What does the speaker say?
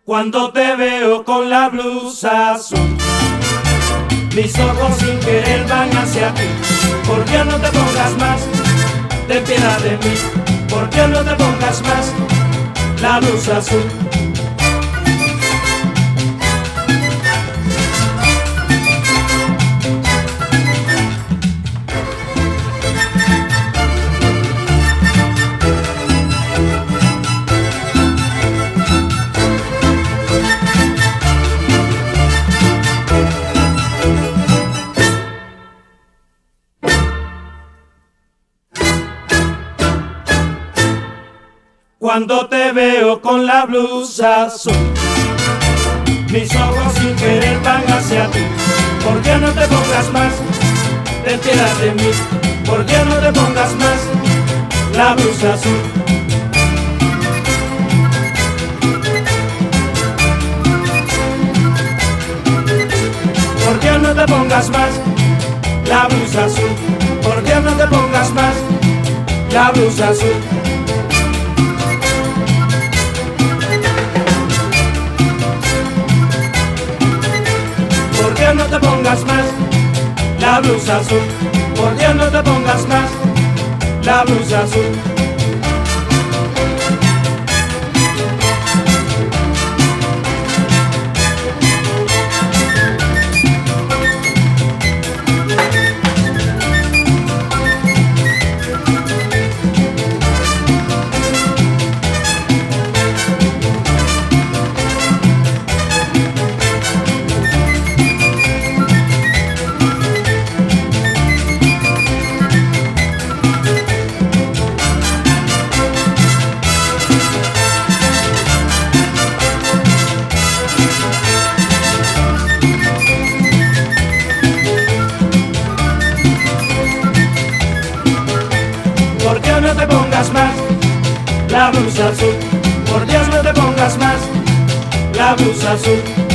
Cuando te veo con la blusa azul, mis ojos sin querer van hacia ti. ¿Por qué no te pongas más? Ten piedad de mí. ¿Por qué no te pongas más la blusa azul? Cuando te veo con la blusa azul, mis ojos sin querer van hacia ti. ¿Por qué no te pongas más? Ten piedad de mí. ¿Por qué no te pongas más la blusa azul? ¿Por qué no te pongas más la blusa azul? ¿Por qué no te pongas más la blusa azul? ¿Por qué no te pongas más la blusa azul? ¿Por qué no te pongas más la blusa azul? ¿Por qué no te pongas más la blusa azul? ¿Por qué no te pongas más la blusa azul?